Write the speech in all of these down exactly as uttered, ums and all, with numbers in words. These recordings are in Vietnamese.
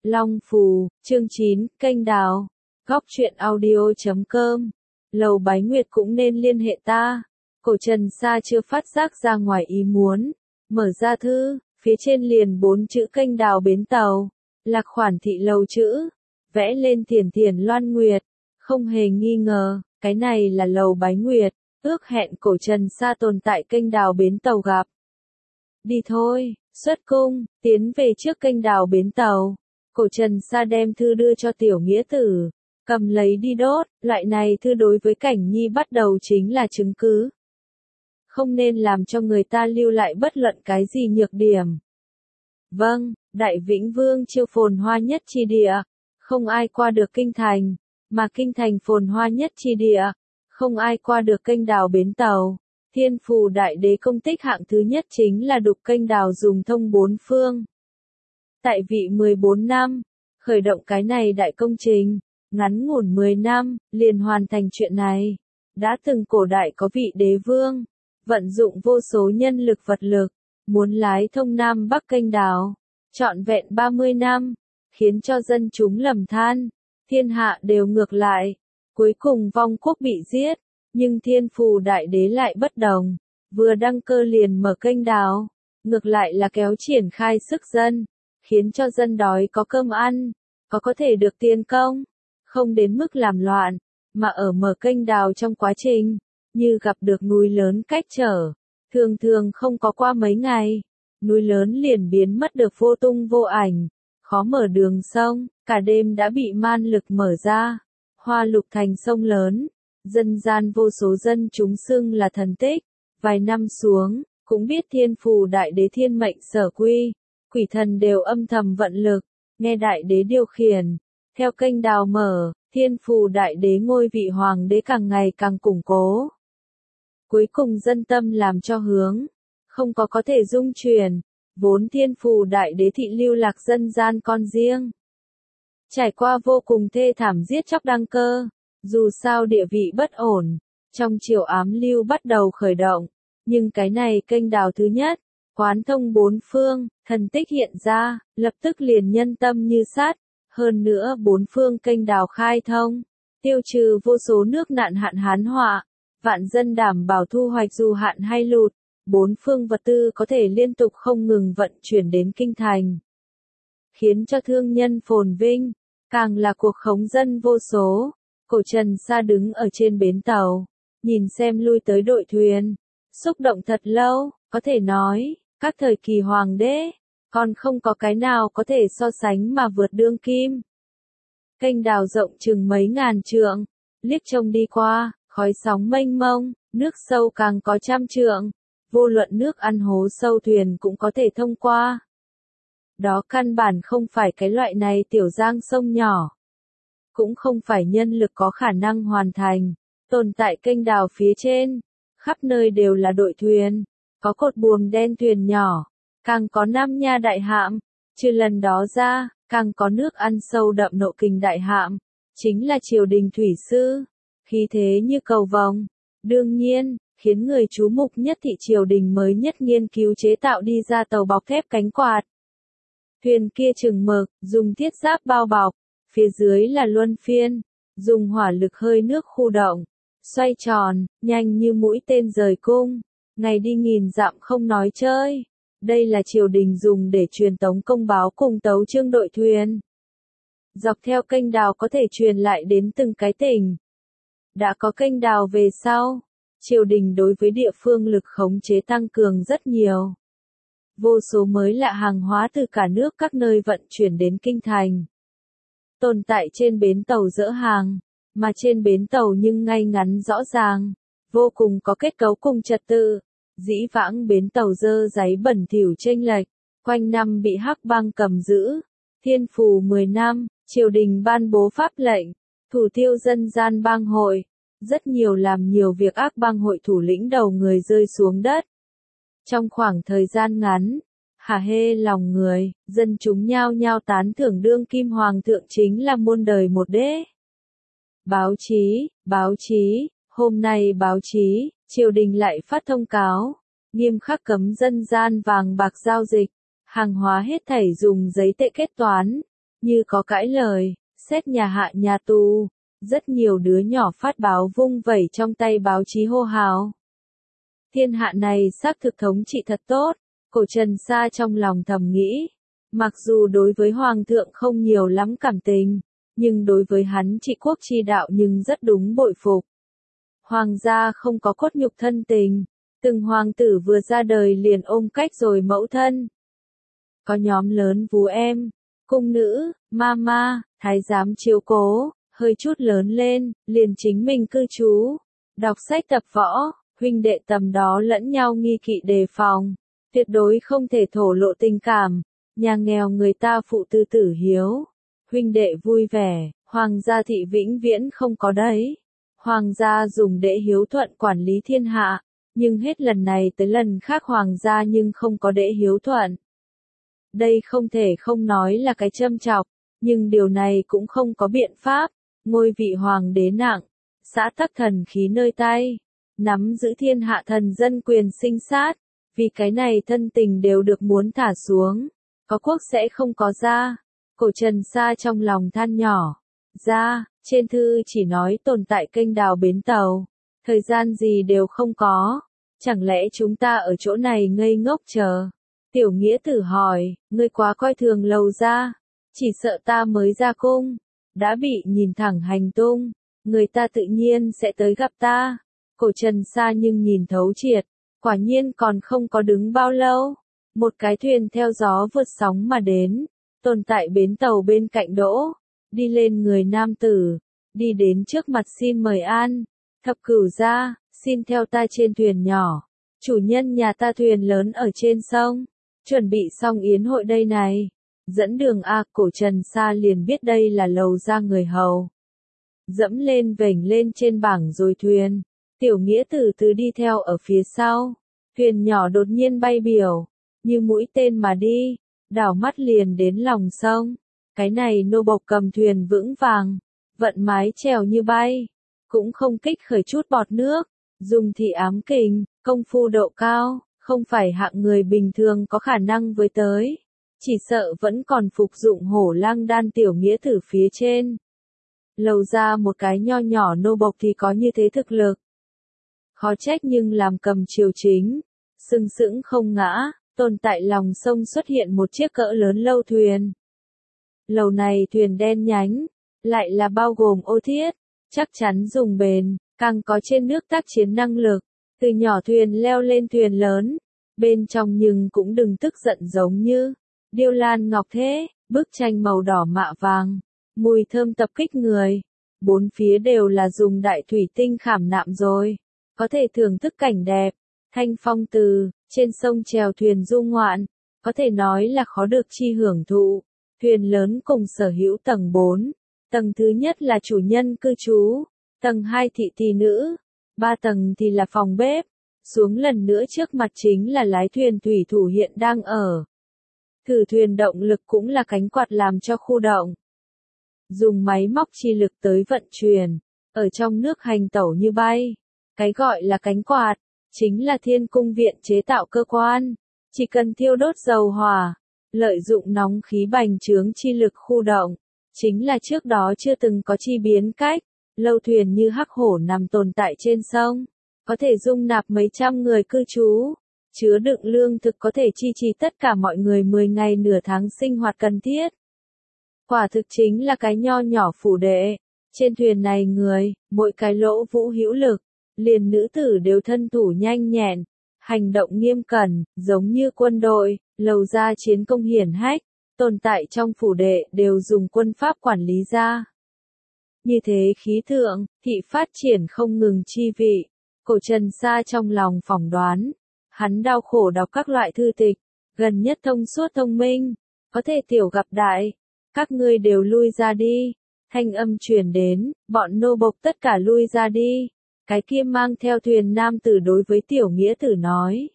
Long Phù, chương chín, kênh đào. Góc truyện audio chấm com. Lầu Bái Nguyệt cũng nên liên hệ ta. Cổ Trần Sa chưa phát giác ra ngoài ý muốn. Mở ra thư, phía trên liền bốn chữ kênh đào bến tàu. Lạc khoản thị lầu chữ. Vẽ lên thiền thiền loan nguyệt. Không hề nghi ngờ, cái này là lầu Bái Nguyệt. Ước hẹn Cổ Trần Sa tồn tại kênh đào bến tàu gặp. Đi thôi, xuất cung, tiến về trước kênh đào bến tàu. Cổ Trần Sa đem thư đưa cho tiểu nghĩa tử, cầm lấy đi đốt, loại này thư đối với Cảnh Nhi bắt đầu chính là chứng cứ. Không nên làm cho người ta lưu lại bất luận cái gì nhược điểm. Vâng, Đại Vĩnh Vương chiêu phồn hoa nhất chi địa, không ai qua được kinh thành, mà kinh thành phồn hoa nhất chi địa, không ai qua được kênh đào bến tàu. Thiên Phù Đại Đế công tích hạng thứ nhất chính là đục kênh đào dùng thông bốn phương. Tại vị mười bốn năm, khởi động cái này đại công trình, ngắn ngủn mười năm, liền hoàn thành chuyện này. Đã từng cổ đại có vị đế vương, vận dụng vô số nhân lực vật lực, muốn lái thông Nam Bắc kênh đào, trọn vẹn ba mươi năm, khiến cho dân chúng lầm than, thiên hạ đều ngược lại, cuối cùng vong quốc bị giết, nhưng Thiên Phù Đại Đế lại bất đồng, vừa đăng cơ liền mở kênh đào, ngược lại là kéo triển khai sức dân, khiến cho dân đói có cơm ăn, có có thể được tiền công, không đến mức làm loạn, mà ở mở kênh đào trong quá trình, như gặp được núi lớn cách trở, thường thường không có qua mấy ngày, núi lớn liền biến mất được vô tung vô ảnh, khó mở đường sông, cả đêm đã bị man lực mở ra, Hoa Lục thành sông lớn, dân gian vô số dân chúng xưng là thần tích, vài năm xuống, cũng biết Thiên Phù Đại Đế thiên mệnh sở quy. Quỷ thần đều âm thầm vận lực, nghe Đại Đế điều khiển. Theo kênh đào mở, Thiên Phù Đại Đế ngôi vị hoàng đế càng ngày càng củng cố. Cuối cùng dân tâm làm cho hướng, không có có thể dung chuyển, vốn Thiên Phù Đại Đế thị lưu lạc dân gian con riêng. Trải qua vô cùng thê thảm giết chóc đăng cơ, dù sao địa vị bất ổn, trong triều ám lưu bắt đầu khởi động, nhưng cái này kênh đào thứ nhất, quán thông bốn phương, thần tích hiện ra, lập tức liền nhân tâm như sắt, hơn nữa bốn phương kênh đào khai thông, tiêu trừ vô số nước nạn hạn hán họa, vạn dân đảm bảo thu hoạch dù hạn hay lụt, bốn phương vật tư có thể liên tục không ngừng vận chuyển đến kinh thành, khiến cho thương nhân phồn vinh, càng là cuộc khống dân vô số. Cổ Trần Sa đứng ở trên bến tàu, nhìn xem lui tới đội thuyền, xúc động thật lâu, có thể nói, các thời kỳ hoàng đế, còn không có cái nào có thể so sánh mà vượt đương kim. Kênh đào rộng chừng mấy ngàn trượng, liếc trông đi qua, khói sóng mênh mông, nước sâu càng có trăm trượng, vô luận nước ăn hố sâu thuyền cũng có thể thông qua. Đó căn bản không phải cái loại này tiểu giang sông nhỏ, cũng không phải nhân lực có khả năng hoàn thành, tồn tại kênh đào phía trên, khắp nơi đều là đội thuyền, có cột buồm đen thuyền nhỏ, càng có Nam Nha đại hạm, trừ lần đó ra, càng có nước ăn sâu đậm nộ kình đại hạm, chính là triều đình thủy sư, khí thế như cầu vồng. Đương nhiên, khiến người chú mục nhất thị triều đình mới nhất nghiên cứu chế tạo đi ra tàu bọc thép cánh quạt. Thuyền kia chừng mực, dùng thiết giáp bao bọc, phía dưới là luân phiên, dùng hỏa lực hơi nước khu động, xoay tròn, nhanh như mũi tên rời cung, ngày đi nghìn dặm không nói chơi. Đây là triều đình dùng để truyền tống công báo cùng tấu chương đội thuyền. Dọc theo kênh đào có thể truyền lại đến từng cái tỉnh. Đã có kênh đào về sau, triều đình đối với địa phương lực khống chế tăng cường rất nhiều. Vô số mới lạ hàng hóa từ cả nước các nơi vận chuyển đến kinh thành. Tồn tại trên bến tàu dỡ hàng, mà trên bến tàu nhưng ngay ngắn rõ ràng, vô cùng có kết cấu cùng trật tự. Dĩ vãng bến tàu dơ giấy bẩn thỉu chênh lệch, quanh năm bị hắc bang cầm giữ. Thiên Phù mười năm, triều đình ban bố pháp lệnh, thủ tiêu dân gian bang hội, rất nhiều làm nhiều việc ác bang hội thủ lĩnh đầu người rơi xuống đất. Trong khoảng thời gian ngắn, hả hê lòng người, dân chúng nhao nhao tán thưởng đương kim hoàng thượng chính là muôn đời một đế. Báo chí, báo chí, hôm nay báo chí, triều đình lại phát thông cáo, nghiêm khắc cấm dân gian vàng bạc giao dịch, hàng hóa hết thảy dùng giấy tệ kết toán, Như có cãi lời, xét nhà hạ nhà tù, rất nhiều đứa nhỏ phát báo vung vẩy trong tay báo chí hô hào. Thiên hạ này xác thực thống trị thật tốt, cổ Trần Sa trong lòng thầm nghĩ. Mặc dù đối với Hoàng thượng không nhiều lắm cảm tình, nhưng đối với hắn trị quốc chi đạo nhưng rất đúng bội phục. Hoàng gia không có cốt nhục thân tình, từng hoàng tử vừa ra đời liền ôm cách rồi mẫu thân. Có nhóm lớn vú em, cung nữ, mama, thái giám chiếu cố, hơi chút lớn lên, liền chính mình cư trú, đọc sách tập võ, huynh đệ tầm đó lẫn nhau nghi kỵ đề phòng, tuyệt đối không thể thổ lộ tình cảm, nhà nghèo người ta phụ tư tử hiếu, huynh đệ vui vẻ, hoàng gia thị vĩnh viễn không có đấy. Hoàng gia dùng để hiếu thuận quản lý thiên hạ, nhưng hết lần này tới lần khác hoàng gia nhưng không có để hiếu thuận. Đây không thể không nói là cái châm chọc, nhưng điều này cũng không có biện pháp, ngôi vị hoàng đế nặng, xã tắc thần khí nơi tay, nắm giữ thiên hạ thần dân quyền sinh sát, vì cái này thân tình đều được muốn thả xuống, có quốc sẽ không có gia. Cổ Trần Sa trong lòng than nhỏ, gia, trên thư chỉ nói tồn tại kênh đào bến tàu, thời gian gì đều không có, chẳng lẽ chúng ta ở chỗ này ngây ngốc chờ? Tiểu Nghĩa Tử hỏi, ngươi quá coi thường Lầu gia, chỉ sợ ta mới ra cung, đã bị nhìn thẳng hành tung, người ta tự nhiên sẽ tới gặp ta. Cổ Trần Sa nhưng nhìn thấu triệt, quả nhiên còn không có đứng bao lâu, một cái thuyền theo gió vượt sóng mà đến, tồn tại bến tàu bên cạnh đỗ, đi lên người nam tử, đi đến trước mặt xin mời an, thập cửu gia, xin theo ta trên thuyền nhỏ, chủ nhân nhà ta thuyền lớn ở trên sông, chuẩn bị xong yến hội đây này, dẫn đường a. Cổ Trần Sa liền biết đây là Lầu gia người hầu. Dẫm lên vểnh lên trên bảng rồi thuyền, Tiểu Nghĩa Tử từ đi theo ở phía sau, thuyền nhỏ đột nhiên bay biểu, như mũi tên mà đi, đảo mắt liền đến lòng sông, cái này nô bộc cầm thuyền vững vàng, vận mái chèo như bay, cũng không kích khởi chút bọt nước, dùng thị ám kình, công phu độ cao, không phải hạng người bình thường có khả năng với tới, chỉ sợ vẫn còn phục dụng hổ lang đan. Tiểu Nghĩa Tử phía trên. Lầu ra một cái nho nhỏ nô bộc thì có như thế thực lực. Khó trách nhưng làm cầm triều chính, sừng sững không ngã, tồn tại lòng sông xuất hiện một chiếc cỡ lớn lâu thuyền. Lầu này thuyền đen nhánh, lại là bao gồm ô thiết, chắc chắn dùng bền, càng có trên nước tác chiến năng lực, từ nhỏ thuyền leo lên thuyền lớn, bên trong nhưng cũng đừng tức giận giống như điêu lan ngọc thế, bức tranh màu đỏ mạ vàng, mùi thơm tập kích người, bốn phía đều là dùng đại thủy tinh khảm nạm rồi, có thể thưởng thức cảnh đẹp, thanh phong từ, trên sông chèo thuyền du ngoạn, có thể nói là khó được chi hưởng thụ. Thuyền lớn cùng sở hữu tầng bốn, tầng thứ nhất là chủ nhân cư trú, tầng hai thị tỳ nữ, ba tầng thì là phòng bếp, xuống lần nữa trước mặt chính là lái thuyền thủy thủ hiện đang ở. Thử thuyền động lực cũng là cánh quạt làm cho khu động. Dùng máy móc chi lực tới vận chuyển, ở trong nước hành tẩu như bay. Cái gọi là cánh quạt, chính là thiên cung viện chế tạo cơ quan, chỉ cần thiêu đốt dầu hỏa, lợi dụng nóng khí bành trướng chi lực khu động, chính là trước đó chưa từng có chi biến cách, lâu thuyền như hắc hổ nằm tồn tại trên sông, có thể dung nạp mấy trăm người cư trú, chứa đựng lương thực có thể chi trì tất cả mọi người mười ngày nửa tháng sinh hoạt cần thiết. Quả thực chính là cái nho nhỏ phủ đệ, trên thuyền này người, mỗi cái lỗ vũ hữu lực, liền nữ tử đều thân thủ nhanh nhẹn, hành động nghiêm cẩn, giống như quân đội. Lầu gia chiến công hiển hách, tồn tại trong phủ đệ đều dùng quân pháp quản lý ra. Như thế khí thượng, thị phát triển không ngừng chi vị, Cổ Trần Sa trong lòng phỏng đoán, hắn đau khổ đọc các loại thư tịch, gần nhất thông suốt thông minh, có thể tiểu gặp đại, các ngươi đều lui ra đi, thanh âm truyền đến, bọn nô bộc tất cả lui ra đi, cái kia mang theo thuyền nam tử đối với Tiểu Nghĩa Tử nói.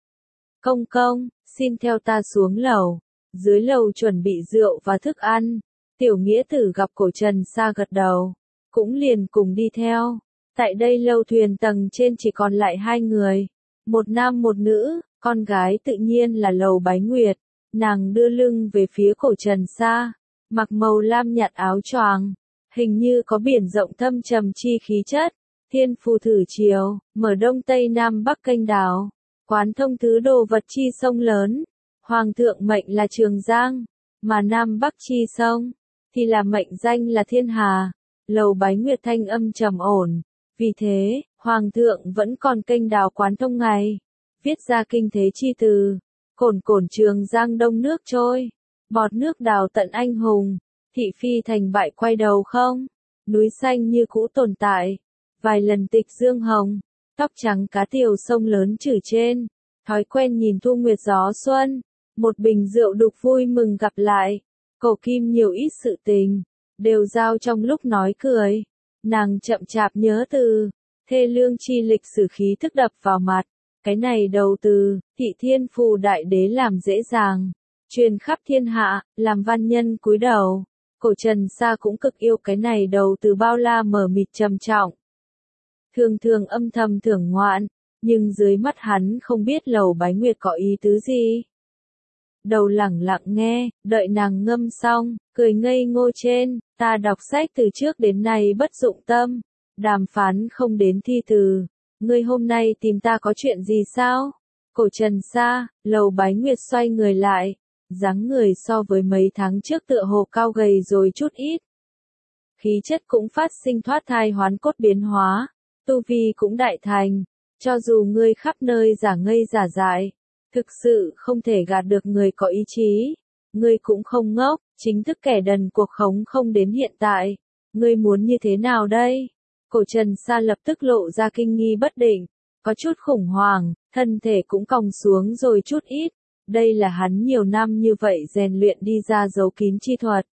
Công công, xin theo ta xuống lầu, dưới lầu chuẩn bị rượu và thức ăn, Tiểu Nghĩa Tử gặp Cổ Trần Sa gật đầu, cũng liền cùng đi theo, tại đây lâu thuyền tầng trên chỉ còn lại hai người, một nam một nữ, con gái tự nhiên là Lầu Bái Nguyệt, nàng đưa lưng về phía Cổ Trần Sa, mặc màu lam nhạt áo choàng, hình như có biển rộng thâm trầm chi khí chất. Thiên phù thử chiều, mở đông tây nam bắc kênh đào, quán thông thứ đồ vật chi sông lớn. Hoàng thượng mệnh là Trường Giang, mà nam bắc chi sông, thì là mệnh danh là Thiên Hà. Lầu Bái Nguyệt thanh âm trầm ổn. Vì thế, Hoàng thượng vẫn còn kênh đào quán thông ngày. Viết ra kinh thế chi từ. Cồn cồn Trường Giang đông nước trôi. Bọt nước đào tận anh hùng. Thị phi thành bại quay đầu không. Núi xanh như cũ tồn tại. Vài lần tịch dương hồng. Tóc trắng cá tiều sông lớn chử trên. Thói quen nhìn thu nguyệt gió xuân. Một bình rượu đục vui mừng gặp lại. Cổ kim nhiều ít sự tình. Đều giao trong lúc nói cười. Nàng chậm chạp nhớ từ. Thê lương chi lịch sử khí thức đập vào mặt. Cái này đầu từ, thị thiên phù đại đế làm dễ dàng. Truyền khắp thiên hạ, làm văn nhân cúi đầu. Cổ Trần Sa cũng cực yêu cái này đầu từ bao la mở mịt trầm trọng. Thường thường âm thầm thưởng ngoạn, nhưng dưới mắt hắn không biết Lầu Bái Nguyệt có ý tứ gì. Đầu lẳng lặng nghe, đợi nàng ngâm xong, cười ngây ngô trên, ta đọc sách từ trước đến nay bất dụng tâm, đàm phán không đến thi từ. Ngươi hôm nay tìm ta có chuyện gì sao? Cổ Trần Sa, Lầu Bái Nguyệt xoay người lại, dáng người so với mấy tháng trước tựa hồ cao gầy rồi chút ít. Khí chất cũng phát sinh thoát thai hoán cốt biến hóa, tu vi cũng đại thành, cho dù ngươi khắp nơi giả ngây giả dại, thực sự không thể gạt được người có ý chí. Ngươi cũng không ngốc, chính thức kẻ đần cuộc khống không đến hiện tại. Ngươi muốn như thế nào đây? Cổ Trần Sa lập tức lộ ra kinh nghi bất định, có chút khủng hoảng, thân thể cũng còng xuống rồi chút ít. Đây là hắn nhiều năm như vậy rèn luyện đi ra giấu kín chi thuật.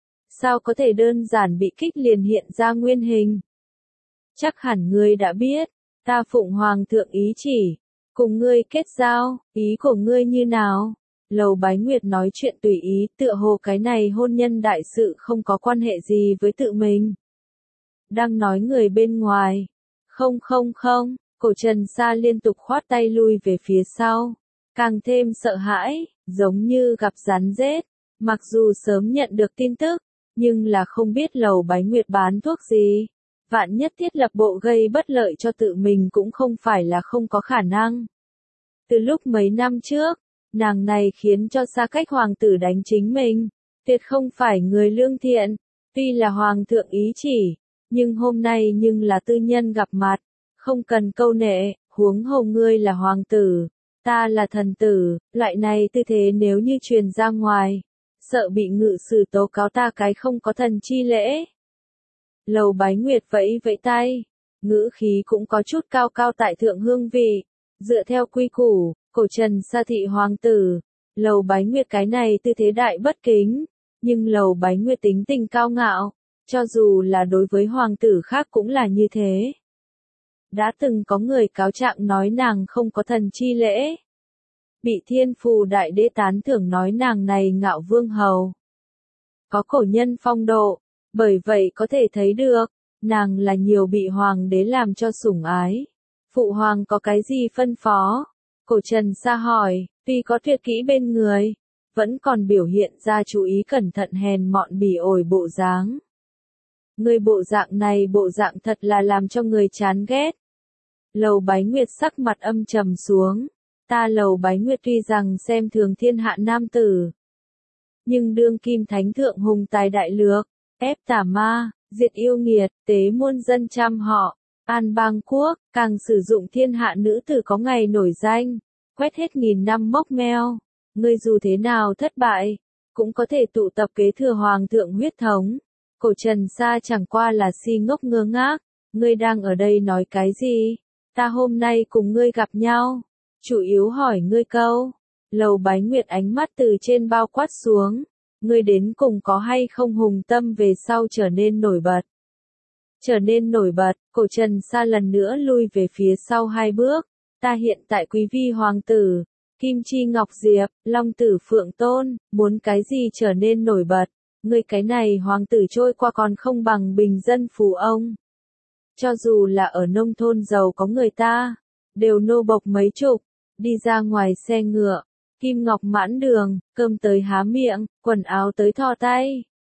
Sao có thể đơn giản bị kích liền hiện ra nguyên hình? Chắc hẳn ngươi đã biết, ta phụng hoàng thượng ý chỉ, cùng ngươi kết giao, ý của ngươi như nào? Lầu Bái Nguyệt nói chuyện tùy ý, tựa hồ cái này hôn nhân đại sự không có quan hệ gì với tự mình. Đang nói người bên ngoài. Không không không, Cổ Trần Sa liên tục khoát tay lui về phía sau. Càng thêm sợ hãi, giống như gặp rắn rết. Mặc dù sớm nhận được tin tức, nhưng là không biết Lầu Bái Nguyệt bán thuốc gì. Vạn nhất thiết lập bộ gây bất lợi cho tự mình cũng không phải là không có khả năng. Từ lúc mấy năm trước, nàng này khiến cho xa cách hoàng tử đánh chính mình. Tuyệt không phải người lương thiện, tuy là hoàng thượng ý chỉ. Nhưng hôm nay nhưng là tư nhân gặp mặt, không cần câu nệ, huống hồ ngươi là hoàng tử, ta là thần tử, loại này tư thế nếu như truyền ra ngoài, sợ bị ngự sử tố cáo ta cái không có thần chi lễ. Lầu Bái Nguyệt vẫy vẫy tay, ngữ khí cũng có chút cao cao tại thượng hương vị, dựa theo quy củ, Cổ Trần Sa thị hoàng tử, Lầu Bái Nguyệt cái này tư thế đại bất kính, nhưng Lầu Bái Nguyệt tính tình cao ngạo. Cho dù là đối với hoàng tử khác cũng là như thế. Đã từng có người cáo trạng nói nàng không có thần chi lễ. Bị thiên phù đại đế tán thưởng nói nàng này ngạo vương hầu. Có cổ nhân phong độ, bởi vậy có thể thấy được, nàng là nhiều bị hoàng đế làm cho sủng ái. Phụ hoàng có cái gì phân phó? Cổ Trần Sa hỏi, tuy có tuyệt kỹ bên người, vẫn còn biểu hiện ra chú ý cẩn thận hèn mọn bỉ ổi bộ dáng. Người bộ dạng này bộ dạng thật là làm cho người chán ghét. Lầu Bái Nguyệt sắc mặt âm trầm xuống. Ta Lầu Bái Nguyệt tuy rằng xem thường thiên hạ nam tử. Nhưng đương kim thánh thượng hùng tài đại lược, ép tà ma, diệt yêu nghiệt, tế muôn dân trăm họ, an bang quốc, càng sử dụng thiên hạ nữ tử có ngày nổi danh, quét hết nghìn năm mốc meo. Ngươi dù thế nào thất bại, cũng có thể tụ tập kế thừa hoàng thượng huyết thống. Cổ Trần Sa chẳng qua là si ngốc ngơ ngác, ngươi đang ở đây nói cái gì? Ta hôm nay cùng ngươi gặp nhau, chủ yếu hỏi ngươi câu. Lầu Bái Nguyệt ánh mắt từ trên bao quát xuống, ngươi đến cùng có hay không hùng tâm về sau trở nên nổi bật. Trở nên nổi bật, Cổ Trần Sa lần nữa lui về phía sau hai bước, ta hiện tại quý vi hoàng tử, Kim Chi Ngọc Diệp, Long Tử Phượng Tôn, muốn cái gì trở nên nổi bật? Ngươi cái này hoàng tử trôi qua còn không bằng bình dân phú ông. Cho dù là ở nông thôn giàu có người ta, đều nô bộc mấy chục, đi ra ngoài xe ngựa, kim ngọc mãn đường, cơm tới há miệng, quần áo tới thò tay.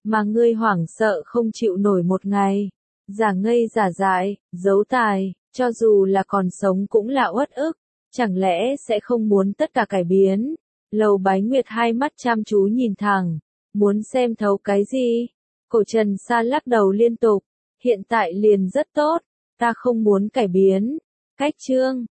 mà ngươi hoảng sợ không chịu nổi một ngày. Giả ngây giả dại, giấu tài, cho dù là còn sống cũng là uất ức, chẳng lẽ sẽ không muốn tất cả cải biến? Lầu Bái Nguyệt hai mắt chăm chú nhìn thẳng, muốn xem thấu cái gì? Cổ Trần Sa lắc đầu liên tục, hiện tại liền rất tốt, ta không muốn cải biến. Cách chương